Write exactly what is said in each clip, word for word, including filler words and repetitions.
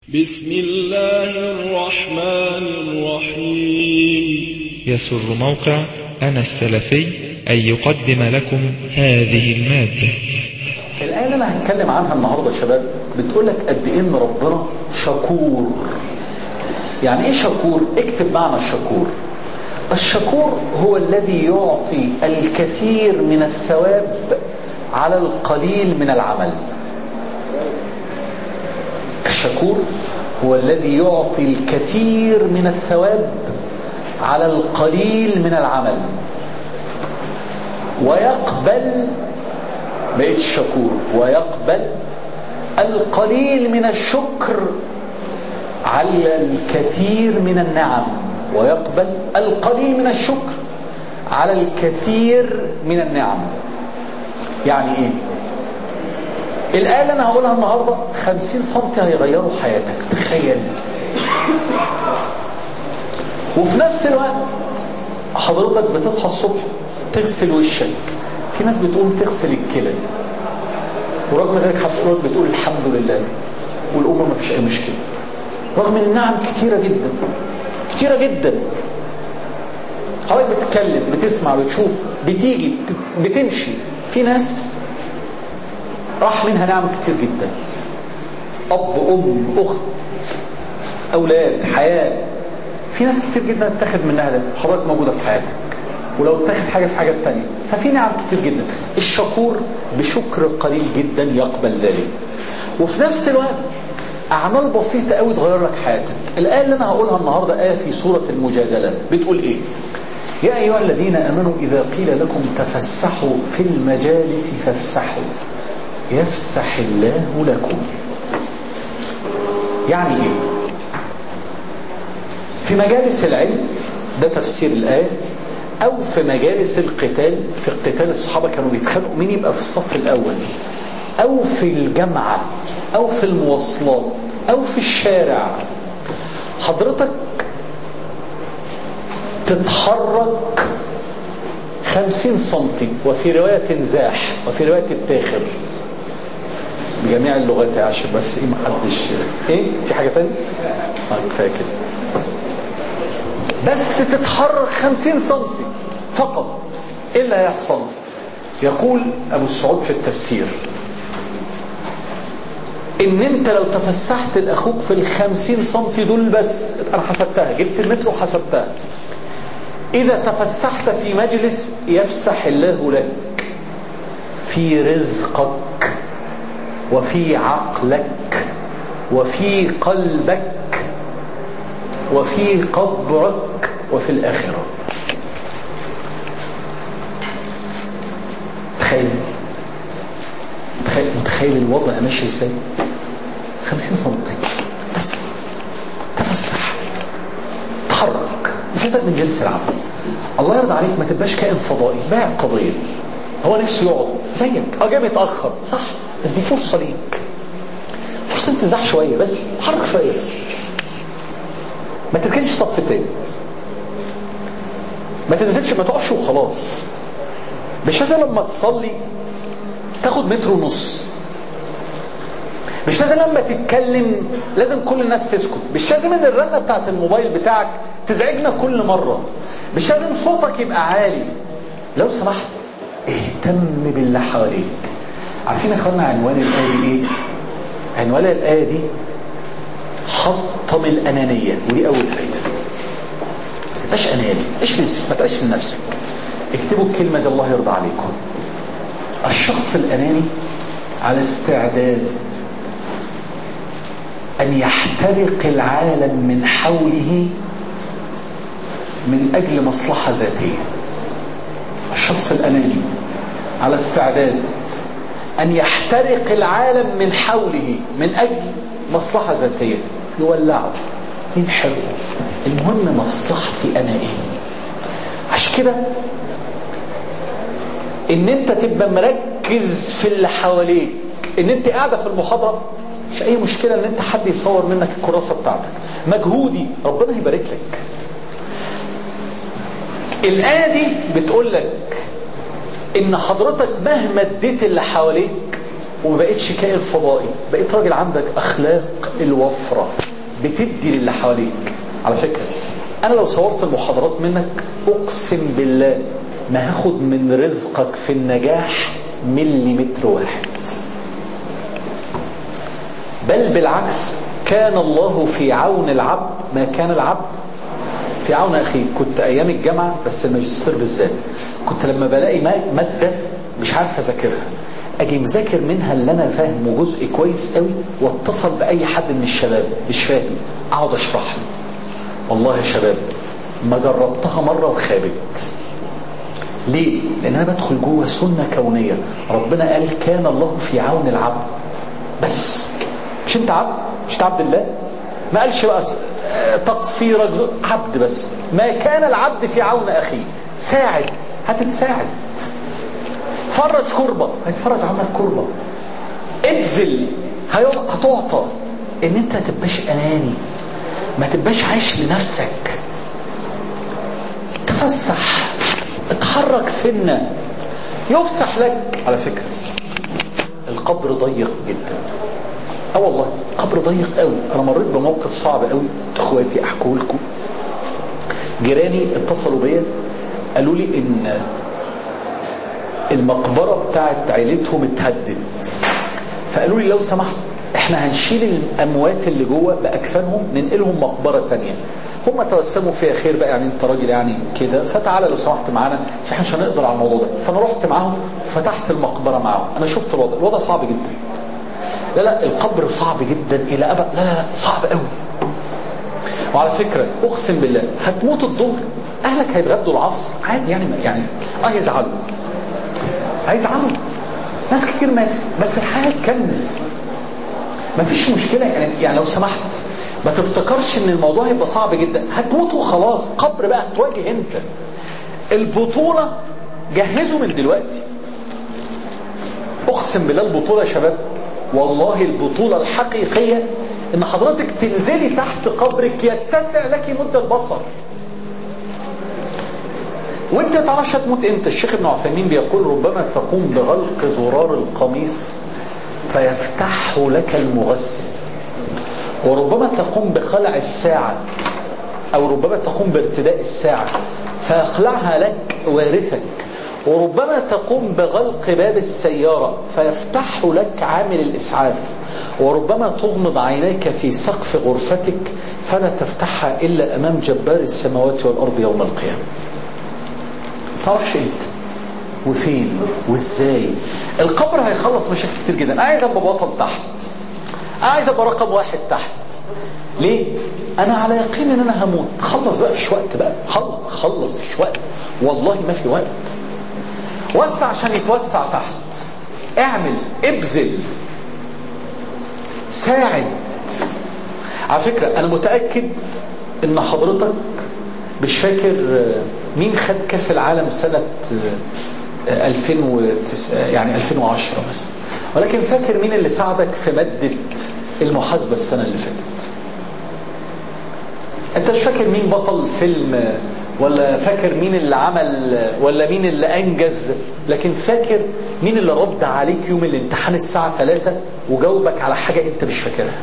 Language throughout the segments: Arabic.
بسم الله الرحمن الرحيم. يسر موقع أنا السلفي أن يقدم لكم هذه المادة. الآية اللي أنا هتكلم عنها النهاردة يا شباب بتقولك قد إيه إن ربنا شكور. يعني إيه شكور؟ اكتب معنى الشكور. الشكور هو الذي يعطي الكثير من الثواب على القليل من العمل. الشكور هو الذي يعطي الكثير من الثواب على القليل من العمل ويقبل بقيت الشكور ويقبل القليل من الشكر على الكثير من النعم ويقبل القليل من الشكر على الكثير من النعم. يعني ايه؟ الآية اللي أنا هقولها النهاردة خمسين سنتي هيغيروا حياتك. تخيل. وفي نفس الوقت حضرتك بتصحى الصبح تغسل وشك. في ناس بتقوم تغسل الكلى ورغم ذلك حضرتك بتقول الحمد لله والأمور ما فيش أي مشكلة رغم ان النعم كتيرة جدا كتيرة جدا. حضرتك بتتكلم بتسمع بتشوف بتيجي بتمشي. في ناس راح منها نعم كتير جدا. أب أم أخت أولاد حياة. في ناس كتير جدا اتخذ منها ده. حضرتك موجودة في حياتك ولو اتخذ حاجة في حاجة تانية. ففي نعم كتير جدا. الشكور بشكر قليل جدا يقبل ذلك. وفي نفس الوقت أعمال بسيطة قوي تغير لك حياتك. الآية اللي أنا هقولها النهاردة آية في سورة المجادلة بتقول إيه؟ يا أيها الذين آمنوا إذا قيل لكم تفسحوا في المجالس فافسحوا يفسح الله لكم. يعني إيه؟ في مجالس العلم ده تفسير الآية، أو في مجالس القتال. في القتال الصحابة كانوا بيتخانقوا مين يبقى في الصف الأول، أو في الجامعة، أو في المواصلات، أو في الشارع. حضرتك تتحرك خمسين سنتي وفي رواية تنزاح وفي رواية التاخر بجميع اللغات عشان بس ايه محدش ايه في حاجة تانية اه كفاية كده. بس تتحرك خمسين سنتي فقط. ايه اللي هيحصل؟ يقول ابو السعود في التفسير ان انت لو تفسحت لاخوك في الخمسين سنتي دول بس، انا حسبتها جبت المتر وحسبتها، اذا تفسحت في مجلس يفسح الله لك في رزقك وفي عقلك وفي قلبك وفي قبرك وفي الآخرة. تخيل متخيل الوضع ماشي ازاي؟ خمسين سنتي بس تفسح تحرك جزء من جنس العمل. الله يرضى عليك ما تبقاش كائن فضائي باع قضية. هو نفسه يقعد زيك اه جاي متأخر صح، بس دي فرصة ليك، فرصة انت تزح شوية بس، حرك شوية بس. ما تركنش صف تاني، ما تنزلش ما تقفش وخلاص. مش لازم لما تصلي تاخد متر ونص، مش لازم لما تتكلم لازم كل الناس تسكت، مش لازم ان الرنة بتاعت الموبايل بتاعك تزعجنا كل مرة، مش لازم صوتك يبقى عالي. لو سمحت اهتم باللي حواليك. عارفين يا اخوانا عنوان الآية دي ايه؟ عنوان الآية دي حطم الأنانية، ودي أول فايدة. ما تبقاش أناني، اشرس ما تبقاش لنفسك. اكتبوا الكلمة دي الله يرضى عليكم. الشخص الأناني على استعداد أن يحترق العالم من حوله من أجل مصلحة ذاتية. الشخص الأناني على استعداد أن يحترق العالم من حوله من أجل مصلحة ذاتية. يولعه ينحرقه، المهم مصلحتي أنا إيه. عشان كده إن أنت تبقى مركز في اللي حواليك. إن أنت قاعدة في المحاضرة مش أي مشكلة إن أنت حد يصور منك الكراسة بتاعتك. مجهودي ربنا يبارك لك. الآية دي بتقول لك إن حضرتك مهما اديت اللي حواليك وما بقتش كائن فضائي، بقيت راجل عندك اخلاق الوفرة بتدي للي حواليك. على فكرة انا لو صورت المحاضرات منك اقسم بالله ما هاخد من رزقك في النجاح مليمتر واحد، بل بالعكس كان الله في عون العبد ما كان العبد في عون أخيه. كنت أيام الجامعة بس الماجستير بالذات كنت لما بلاقي مادة مش عارف أذاكرها أجي مذاكر منها اللي أنا فاهمه جزء كويس قوي واتصل بأي حد من الشباب مش فاهم أقعد أشرح له. والله يا شباب ما جربتها مرة وخابت. ليه؟ لأن أنا بدخل جوه سنة كونية. ربنا قال كان الله في عون العبد بس. مش أنت عبد؟ مش عبد الله؟ ما قالش بقى تقصيرك عبد بس. ما كان العبد في عون أخيه. ساعد هتتساعد، فرج كربة هيتفرج عنك كربة، ابذل هتعطى. ان انت تبقاش اناني، ما تبقاش عايش لنفسك، تفسح، اتحرك سنة يفسح لك. على فكرة القبر ضيق جدا، اه والله قبر ضيق قوي. انا مريت بموقف صعب قوي اخواتي احكوا لكم. جيراني اتصلوا بيا قالوا لي ان المقبرة بتاعت عيلتهم اتهدت، فقالوا لي لو سمحت احنا هنشيل الاموات اللي جوه باكفانهم ننقلهم مقبرة تانية. هم توسموا فيها خير بقى، يعني انت راجل يعني كده، فتعالى لو سمحت معانا عشان احنا مش هنقدر على الموضوع ده. فانا رحت معاهم فتحت المقبرة معاهم. انا شفت الوضع، الوضع صعب جدا. لا لا القبر صعب جدا الى ابد، لا لا لا صعب قوي. وعلى فكرة اقسم بالله هتموت الظهر اهلك هيتغدوا العصر عادي، يعني يعني اه يزعلوا هيزعلوا، ناس كتير ماتت بس الحياة تكمل، مفيش مشكلة. يعني, يعني لو سمحت ما تفتكرش ان الموضوع هيبقى صعب جدا، هتموت وخلاص. قبر بقى هتواجه انت. البطولة جهزوا من دلوقتي، اقسم بالله البطولة يا شباب والله البطولة الحقيقية ان حضرتك تنزلي تحت قبرك يتسع لك مدة البصر وانت تعرفش تموت امتى. الشيخ ابن عثيمين بيقول ربما تقوم بغلق زرار القميص فيفتحه لك المغسل، وربما تقوم بخلع الساعة، او ربما تقوم بارتداء الساعة فيخلعها لك وارثك، وربما تقوم بغلق باب السيارة فيفتحه لك عامل الإسعاف، وربما تغمض عينيك في سقف غرفتك فلا تفتحها إلا أمام جبار السماوات والأرض يوم القيامة. تعرفش انت وفين وازاي. القبر هيخلص مشاكل كتير جدا. انا عايز ابقى بطل تحت، انا عايز ابقى رقم واحد تحت. ليه؟ انا على يقين ان انا هموت. خلص بقى فيش وقت بقى، خلص خلص فيش وقت، والله ما في وقت. وسع عشان يتوسع تحت، اعمل، ابذل، ساعد. على فكرة انا متأكد ان حضرتك مش فاكر مين خد كاس العالم سنة ألفين وتسعة يعني ألفين وعشرة مثلا، ولكن فاكر مين اللي ساعدك في مادة المحاسبة السنة اللي فاتت. انت مش فاكر مين بطل فيلم، ولا فاكر مين اللي عمل، ولا مين اللي انجز، لكن فاكر مين اللي رد عليك يوم الامتحان الساعة ثلاثة وجاوبك على حاجة انت مش فاكرها.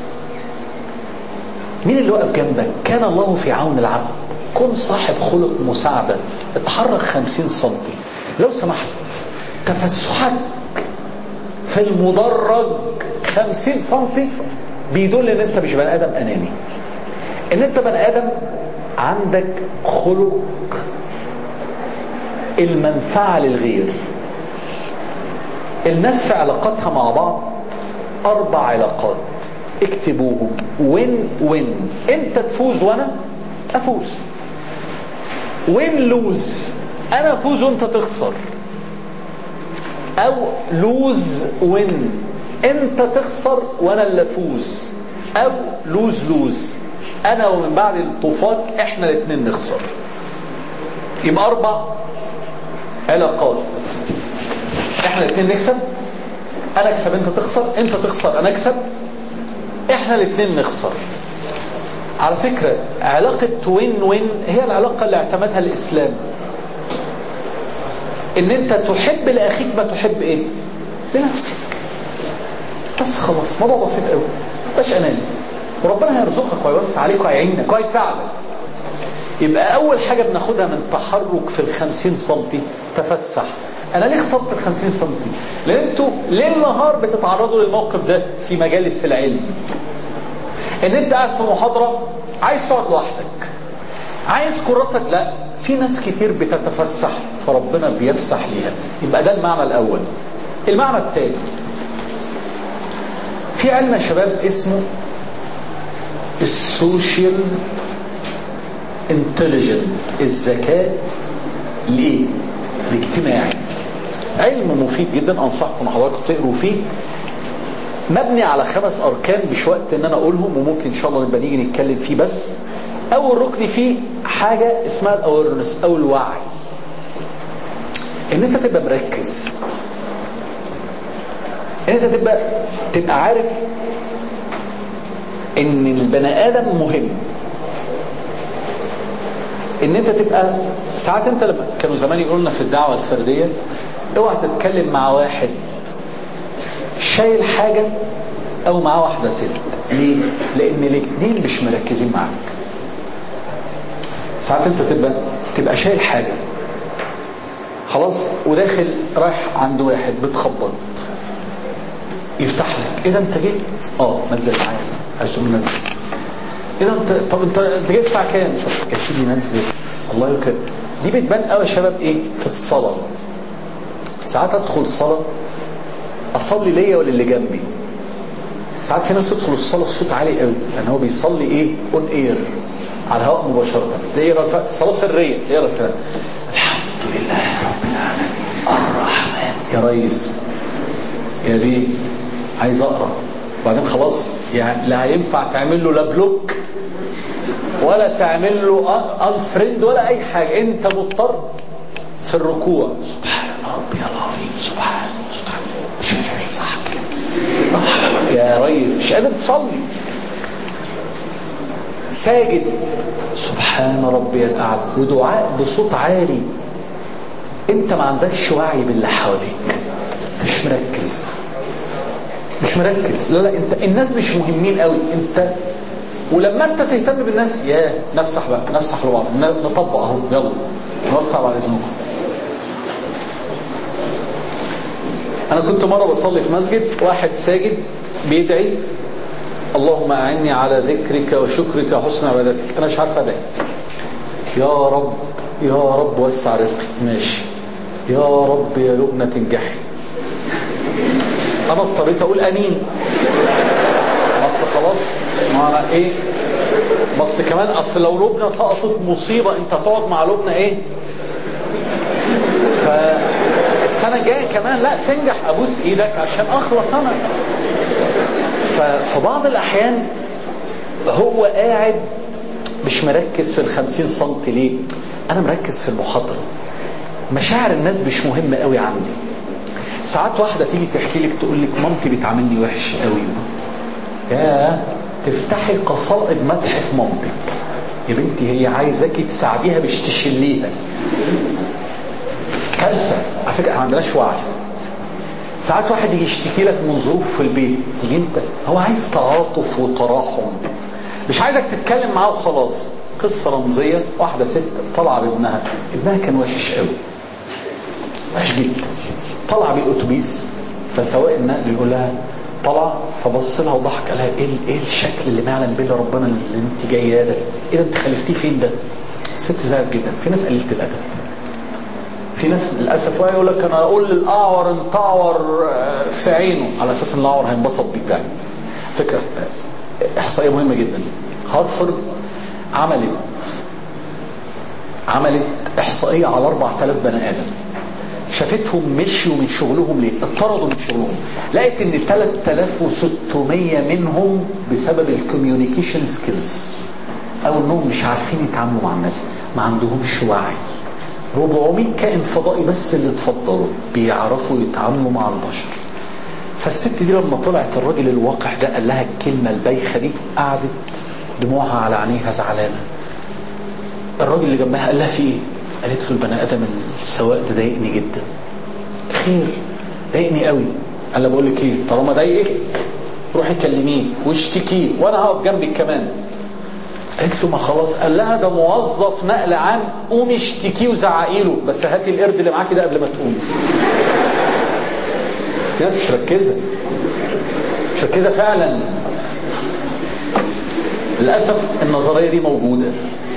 مين اللي وقف جنبك. كان الله في عون العبد. كن صاحب خلق مساعدة، اتحرك خمسين سنتي لو سمحت. تفسحك في المدرج خمسين سنتي بيدل ان انت مش بني ادم اناني، ان انت بني ادم عندك خلق المنفعة للغير. الناس في علاقاتها مع بعض اربع علاقات اكتبوهم. وين وين، انت تفوز وانا افوز. وين لوز، انا افوز وانت تخسر. او لوز وين، انت تخسر وانا اللي افوز. او لوز لوز، انا ومن بعد الطوفان احنا الاثنين نخسر. يبقى اربع علاقات، احنا الاثنين نكسب، انا اكسب انت تخسر، انت تخسر انا اكسب، احنا الاثنين نخسر. على فكرة علاقة وين وين هي العلاقة اللي اعتمدها الإسلام، ان انت تحب لأخيك ما تحب ايه لنفسك. بس خلاص موضوع بسيط قوي، مبقاش اناني، وربنا هيرزقك ويوسع عليك وهيعينك وهيساعدك. يبقى اول حاجه بناخدها من تحرك في الخمسين سنتي، تفسح. انا ليه اخترت الخمسين سنتي؟ لان انتوا ليل نهار بتتعرضوا للموقف ده في مجالس العلم، ان انت قاعد في محاضره عايز تقعد لوحدك، عايز كراسك، لا، في ناس كتير بتتفسح فربنا بيفسح ليها. يبقى ده المعنى الاول. المعنى الثاني، في علم يا شباب اسمه السوشيال انتليجنت، الذكاء الايه؟ الاجتماعي. علم مفيد جدا، انصحكم حضراتكم تقروا فيه. مبني على خمس اركان، مش وقت ان انا اقولهم، وممكن ان شاء الله نبقى نيجي نتكلم فيه. بس اول ركن فيه حاجه اسمها الاويرنس او الوعي، ان انت تبقى مركز، ان انت تبقى تبقى عارف ان البني ادم مهم، ان انت تبقى ساعات. انت لما كانوا زمان يقولوا لنا في الدعوه الفرديه اوعى تتكلم مع واحد شايل حاجه او مع واحده ست. ليه؟ لان الاثنين مش مركزين معاك. ساعات انت تبقى تبقى شايل حاجه خلاص، وداخل رايح عند واحد بتخبط، يفتح لك، ايه ده انت جيت؟ اه نزل معايا، عايز نزل. ايه ده انت؟ طب انت انت جاي الساعه كام؟ طب يا سيدي نزل، الله يكرمك. دي بتبان قوي يا شباب ايه؟ في الصلاه. ساعات ادخل صلاه اصلي ليا ولا اللي جنبي. ساعات في ناس تدخل الصلاه الصوت عالي قوي، يعني هو بيصلي ايه؟ اون اير، على الهواء مباشره، تلاقيه صلاه سريه، يقرا الكلام الحمد لله رب العالمين الرحمن. يا ريس يا بيه عايز اقرا، وبعدين خلاص يعني لا هينفع تعمل له لا بلوك ولا تعمل له انفريند ولا اي حاجه، انت مضطر في الركوع سبحان ربي العظيم، سبحان سبحان مش مش صح يا ريس، مش قادر تصلي. ساجد سبحان ربي الاعلى، ودعاء بصوت عالي، انت ما عندكش وعي باللي حواليك، مش مركز مش مركز لا لا انت الناس مش مهمين قوي انت. ولما انت تهتم بالناس، يا نفسح بقى، نفسح لبعض، نطبق اهو، يلا نوسع بعد اذنكم. انا كنت مره بصلي في مسجد، واحد ساجد بيدعي اللهم اعني على ذكرك وشكرك وحسن عبادتك. انا مش عارف ادعي، يا رب يا رب وسع رزقي، ماشي، يا رب يا لبنى تنجحي. انا اضطريت اقول امين، بس خلاص ما انا ايه، بس كمان اصل لو لبنى سقطت مصيبه، انت هتقعد مع لبنى ايه؟ فالسنه الجايه كمان لا تنجح، ابوس ايدك عشان اخلص انا. ففي بعض الاحيان هو قاعد مش مركز في الخمسين سنتي. ليه؟ انا مركز في المحاضره، مشاعر الناس مش مهمه قوي عندي. ساعات واحده تيجي تحكي لك تقول لك مامتي بتعاملني وحش قوي، يا تفتحي قصائد مدح في مامتك. يا بنتي هي عايزاكي تساعديها مش تشليها. كارثه على فكره، ما عندناش وعي. ساعات واحد يجي يشتكي لك من ظروف في البيت، تيجي انت هو عايز تعاطف وتراحم، مش عايزك تتكلم معاه وخلاص. قصه رمزيه، واحده ست طالعه بابنها، ابنها كان وحش قوي، وحش جدا، طلع بالاتوبيس، فسواق النقل يقول لها طلع، فبص لها وضحك، قال لها ايه ايه الشكل اللي ما يعلم به ربنا اللي انت جايه ده؟ ايه ده انت خلفتيه فين ده؟ الست زعلت جدا. في ناس قليله الادب، في ناس للاسف يقول لك انا اقول للاعور انت اعور في عينه، على اساس ان الاعور هينبسط بيك. يعني فكره احصائيه مهمه جدا. هارفارد عملت عملت احصائيه على أربعة آلاف بني ادم، شافتهم مشيوا من شغلهم ليه، اطردوا من شغلهم، لقيت ان ثلاثة آلاف وستمية منهم بسبب الكوميونيكيشن سكيلز، او انهم مش عارفين يتعاملوا مع الناس، ما عندهمش وعي. أربعمية كائن فضائي بس اللي اتفضلوا بيعرفوا يتعاملوا مع البشر. فالست دي لما طلعت الراجل الواقع ده قال لها الكلمه البايخه دي، قعدت دموعها على عينيها زعلانه. الراجل اللي جنبها قال لها في ايه؟ قالت له البني ادم السواق ده ضايقني جدا. خير؟ ضايقني قوي. قال لها بقول لك ايه، طالما ضايقك روحي كلميه واشتكيه وانا هقف جنبك كمان. قالت له ما خلاص. قال لها ده موظف نقل عام، قومي اشتكيه وزعقي له، بس هاتي القرد اللي معاكي ده قبل ما تقومي. في ناس مش مركزه مش مركزه فعلا. للاسف النظريه دي موجوده،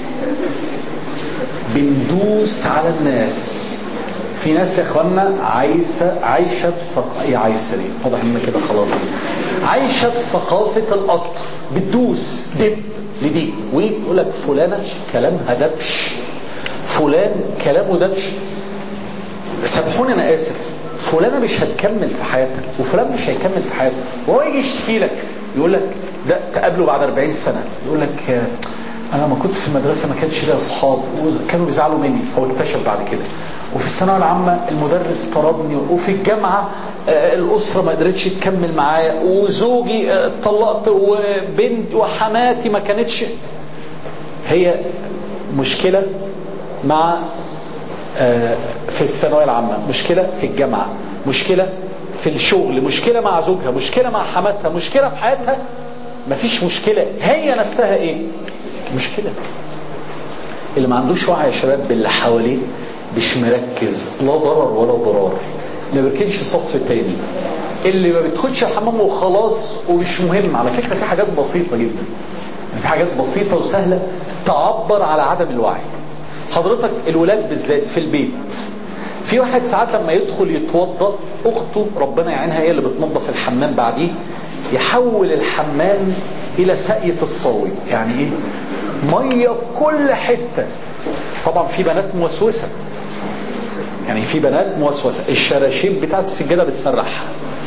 بندوس على الناس. في ناس يا اخوانا عايشه عايشه بثقافه عايشه دي واضح ان كده خلاص عايشه بثقافه القطر، بتدوس دب لدي ويقول لك فلانه كلامها دبش، فلان كلامه دبش. سامحوني انا اسف، فلانه مش هتكمل في حياتها وفلان مش هيكمل في حياته، وهو يجي يشتكي لك يقول لك ده تقابله بعد أربعين سنه يقول لك انا ما كنت في المدرسه ما كانش لي اصحاب وكانوا بيزعلوا مني. هو اكتشف بعد كده. وفي الثانويه العامه المدرس طردني، وفي الجامعه الاسره ما قدرتش تكمل معايا، وزوجي اتطلقت، وبنت وحماتي ما كانتش. هي مشكله مع في الثانويه العامه، مشكله في الجامعه، مشكله في الشغل، مشكله مع زوجها، مشكله مع حماتها، مشكله في حياتها. مفيش مشكله، هي نفسها ايه مشكله. اللي ما عندوش وعي يا شباب باللي حواليه مش مركز، لا ضرر ولا ضرار، ما بيركنش صف تاني، اللي ما بتخدش الحمام وخلاص ومش مهم. على فكره في حاجات بسيطه جدا، في حاجات بسيطه وسهله تعبر على عدم الوعي. حضرتك الولاد بالذات في البيت، في واحد ساعات لما يدخل يتوضا اخته ربنا يعينها هي اللي بتنظف الحمام بعديه، يحول الحمام الى ساقية الصاوي. يعني ايه؟ ميه في كل حته. طبعا في بنات موسوسه، يعني في بنات موسوسه الشراشيب بتاعت السجاده بتسرحها،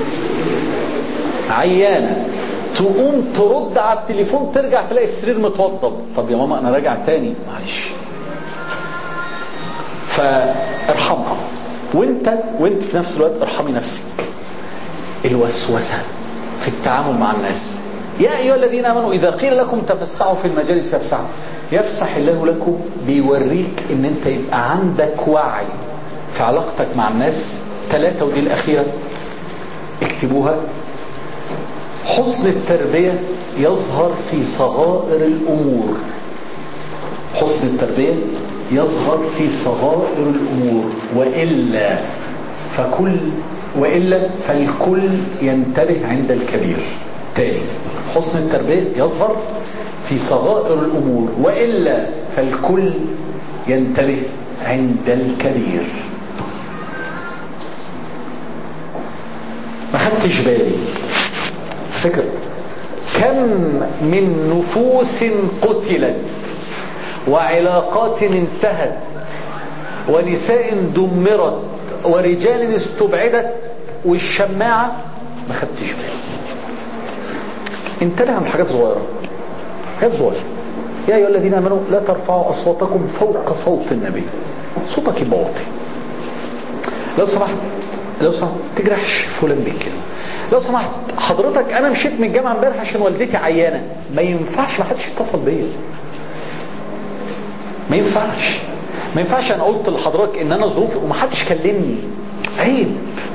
عيانه تقوم ترد على التليفون ترجع تلاقي السرير متوضب. طب يا ماما انا راجع تاني، معلش. فارحمها، وانت وانت في نفس الوقت ارحمي نفسك. الوسوسه في التعامل مع الناس. يا ايها الذين امنوا اذا قيل لكم تفسحوا في المجالس يفسحوا، يفسح الله لكم، بيوريك ان انت يبقى عندك وعي في علاقتك مع الناس. ثلاثة ودي الاخيره اكتبوها. حسن التربيه يظهر في صغائر الامور. حسن التربيه يظهر في صغائر الامور، والا فكل والا فالكل ينتبه عند الكبير. تاني، حسن التربيه يظهر في صغائر الامور، والا فالكل ينتبه عند الكبير. ما خدتش بالي فكرة كم من نفوس قتلت وعلاقات انتهت ونساء دمرت ورجال استبعدت والشماعة ما خدتش بالي. انتبه عن حاجات صغيرة، حاجات صغيرة. يا أيها الذين آمنوا لا ترفعوا أصواتكم فوق صوت النبي. صوتك يبقى واطي. لو سمحت لو سمحت تجرحش فلان بالكلمة. لو سمحت حضرتك أنا مشيت من الجامعة امبارح عشان والدتي عيانة، ما ينفعش ما حدش يتصل بيا. ما ينفعش ما ينفعش أنا قلت لحضرتك إن أنا ظروفي وما حدش كلمني. عيب.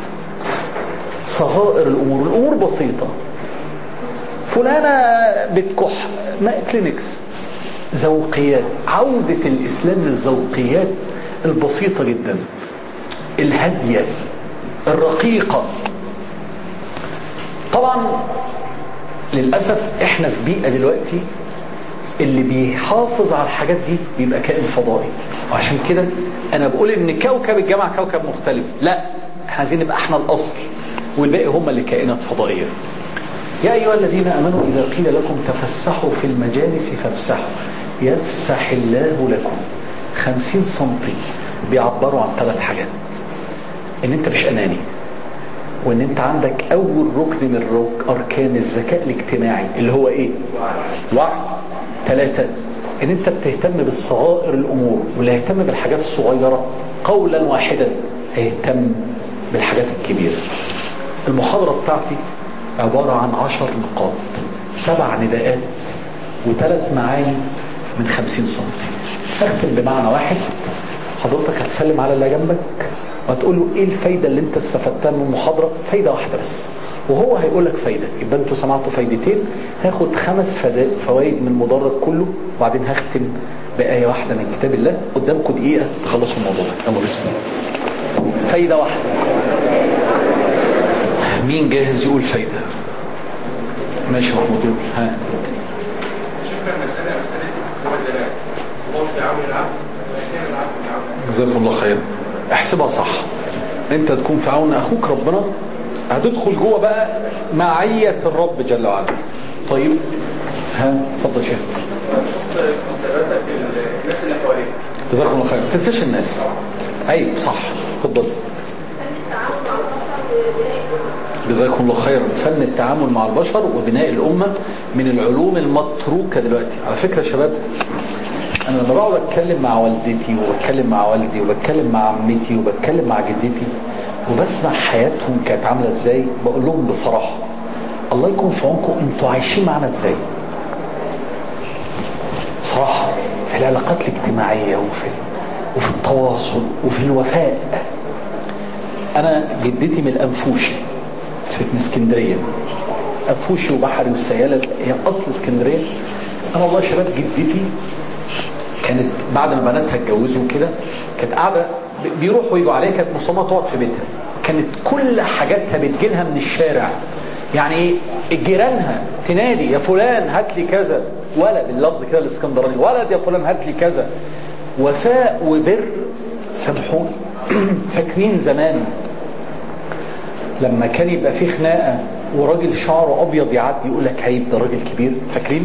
صغائر الأمور، الأمور بسيطة. فلانة بتكح، ما كلينكس. ذوقيات، عودة الإسلام للذوقيات البسيطة جدا، الهادية الرقيقة. طبعا للأسف احنا في بيئة دلوقتي اللي بيحافظ على الحاجات دي بيبقى كائن فضائي. وعشان كده انا بقول ان كوكب الجامعة كوكب مختلف. لا، احنا عايزين نبقى احنا الاصل والباقي هم اللي كائنات فضائية. يا أيها الذين آمنوا إذا قيل لكم تفسحوا في المجالس فافسحوا يفسح الله لكم. خمسين سنتي بيعبروا عن ثلاث حاجات: ان انت مش اناني، وان انت عندك اول ركن من اركان الذكاء الاجتماعي اللي هو ايه؟ وعي. ثلاثة، ان انت بتهتم بالصغائر الامور، واللي هيهتم بالحاجات الصغيرة قولا واحدا هيهتم بالحاجات الكبيرة. المحاضرة بتاعتي عبارة عن عشر نقاط، سبع نداءات وثلاث معاني من خمسين سنتي. اختم بمعنى واحد. حضرتك هتسلم على اللي جنبك وهتقول له ايه الفايدة اللي انت استفدتها من المحاضرة؟ فايدة واحدة بس. وهو هيقول لك فايدة. يبقى انتوا سمعتوا فايدتين، هاخد خمس فوائد من المدرج كله، وبعدين هختم بآية واحدة من كتاب الله. قدامكم دقيقة تخلصوا الموضوع. يلا بسم الله. فايدة واحدة. مين جاهز يقول فايدة؟ ماشي محمود يقول. ها شكرا. مسألة مسألة وزلاء الله في عون العبد وكان العبد في عون. جزاكم الله خير. احسبها صح. انت تكون في عون اخوك، ربنا هتدخل جوه بقى معية الرب جل وعلا. طيب ها اتفضل شيخ. مسألتك في الناس اللي حواليك. جزاكم الله خير. ما تنساش الناس. ايوه صح. اتفضل. جزاكم الله خيرا. فن التعامل مع البشر وبناء الأمة من العلوم المتروكة دلوقتي. على فكرة يا شباب، أنا لما بقعد أتكلم مع والدتي وبتكلم مع والدي وبتكلم مع عمتي وبتكلم مع جدتي وبسمع حياتهم كانت عاملة إزاي، بقول لهم بصراحة الله يكون في عونكم، أنتوا عايشين معنا إزاي بصراحة، في العلاقات الاجتماعية وفي وفي التواصل وفي الوفاء. أنا جدتي من الأنفوشي في اسكندرية، أنفوشي وبحري والسيالة هي أصل اسكندرية. أنا والله يا شباب جدتي كانت بعد ما بناتها اتجوزوا كده كانت قاعدة بيروحوا ويجوا عليها، كانت مصممة تقعد في بيتها، كانت كل حاجاتها بتجيلها من الشارع. يعني ايه؟ جيرانها تنادي يا فلان هات لي كذا، ولد اللفظ كده الاسكندراني، ولد يا فلان هات لي كذا. وفاء وبر. سامحوني فاكرين زمان لما كان يبقى فيه خناقه وراجل شعره ابيض يعدي يقول لك عيب ده راجل كبير؟ فاكرين؟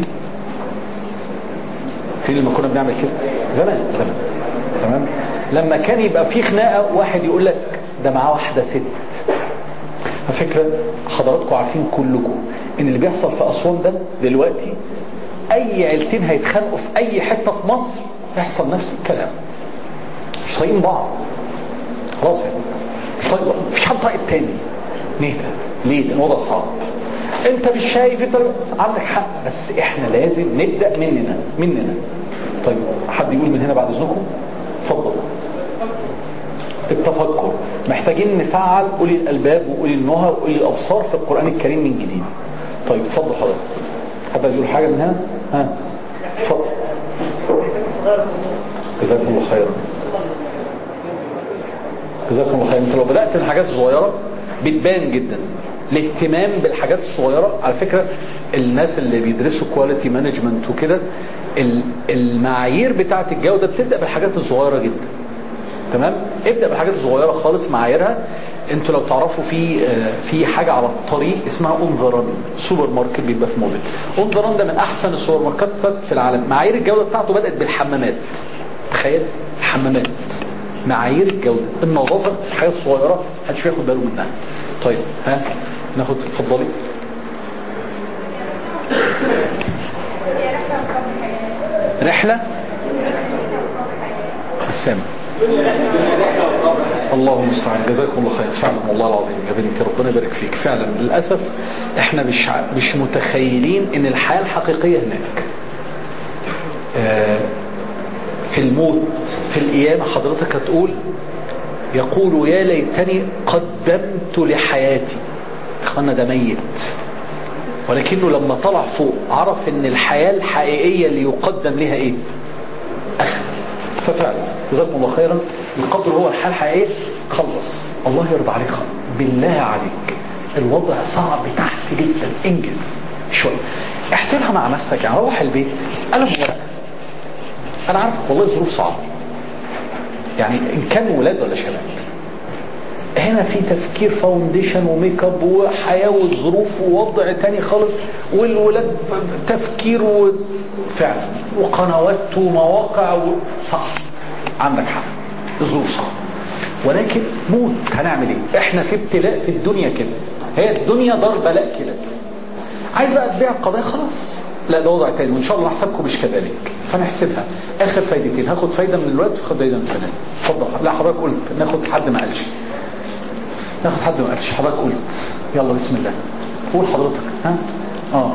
فاكرين لما كنا بنعمل كده زمان زمان تمام؟ لما كان يبقى فيه خناقه واحد يقول لك ده معاه واحده ست. على فكره حضراتكم عارفين كلكم ان اللي بيحصل في اسوان ده دلوقتي، اي عيلتين هيتخانقوا في اي حته في مصر يحصل نفس الكلام. مش طايقين بعض خلاص يعني، مش طايق، مفيش حد طايق التاني. نهدى. ليه؟ ده الوضع صعب. انت مش شايف، انت عندك حق، بس احنا لازم نبدا مننا مننا. طيب حد يقول من هنا بعد اذنكم؟ اتفضل. التفكر. محتاجين نفعل اولي الالباب واولي النهى واولي الابصار في القران الكريم من جديد. طيب اتفضل حضرتك. حد يقول حاجه من هنا؟ ها اتفضل. جزاكم الله خيرا. جزاكم الله خير. انت لو بدأت من الحاجات الصغيرة بتبان جدا الاهتمام بالحاجات الصغيرة. على فكرة الناس اللي بيدرسوا كواليتي مانجمنت وكده، المعايير بتاعة الجودة بتبدأ بالحاجات الصغيرة جدا. تمام؟ ابدأ بالحاجات الصغيرة خالص معاييرها. انتوا لو تعرفوا في في حاجة على الطريق اسمها اون ذا ران، سوبر ماركت بيبقى في موبيل. اون ذا ران ده من احسن السوبر ماركتات في العالم. معايير الجودة بتاعته بدأت بالحمامات. تخيل الحمامات، معايير الجودة، النظافة، الحاجات الصغيرة محدش بياخد باله منها. طيب ها ناخد. اتفضلي. رحلة السامة. الله المستعان. جزاكم الله خير. فعلا والله العظيم يا بنتي ربنا يبارك فيك. فعلا للأسف احنا مش مش متخيلين ان الحياة الحقيقية هناك. آه في الموت، في القيامة حضرتك هتقول يقول يا ليتني قدمت لحياتي. اخوانا ده ميت، ولكنه لما طلع فوق عرف ان الحياة الحقيقية اللي يقدم لها ايه؟ اخر. ففعلا جزاكم الله خيرا. القبر هو الحياة الحقيقية. خلص الله يرضى عليك. بالله عليك الوضع صعب تحت جدا، انجز شوية، احسبها مع نفسك. يعني روح البيت قلم ورقة. انا عارف والله ظروف صعبة، يعني ان كان ولاد ولا شباب. هنا في تفكير فاونديشن وميك اب وحياة وظروف ووضع تاني خالص، والولاد تفكير وفعلا وقنوات ومواقع و... صح عندك حق، الظروف صعبة، ولكن موت هنعمل ايه؟ احنا في ابتلاء في الدنيا كده، هي الدنيا دار بلاء كده. عايز بقى تبيع القضايا خلاص، لا ده وضع تاني، وان شاء الله حسابكم مش كذلك. فنحسبها. اخر فايدتين، هاخد فايده من الولد وهاخد فايده من البنات. اتفضل. لا حضرتك قلت ناخد حد ما قالش، ناخد حد ما قالش. حضرتك قلت يلا بسم الله قول حضرتك. ها اه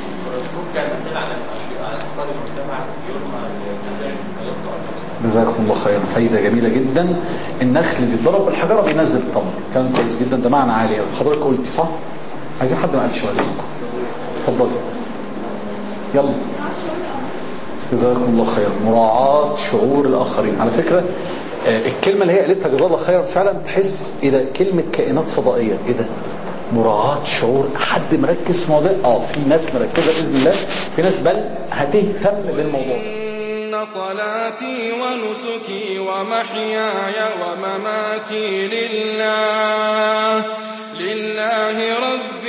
جزاكم الله خيرا. فايده جميله جدا. النخل اللي بيتضرب بالحجره بينزل التمر. كلام كويس جدا، ده معنى عالي. حضرتك قلت صح. عايزين حد ما قالش شويه. اتفضلي يلا. جزاكم الله خير. مراعاة شعور الآخرين. على فكرة الكلمة اللي هي قالتها جزاك الله خيرا فعلا تحس إيه ده، كلمة كائنات فضائية. إيه ده، مراعاة شعور. حد مركز في موضوع؟ اه في ناس مركزة بإذن الله، في ناس بل هتهتم بالموضوع. إن صلاتي ونسكي ومحياي ومماتي لله لله رب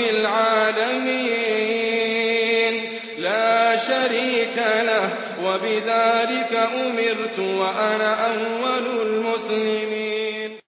العالمين لا شريك له وبذلك أمرت وأنا أول المسلمين.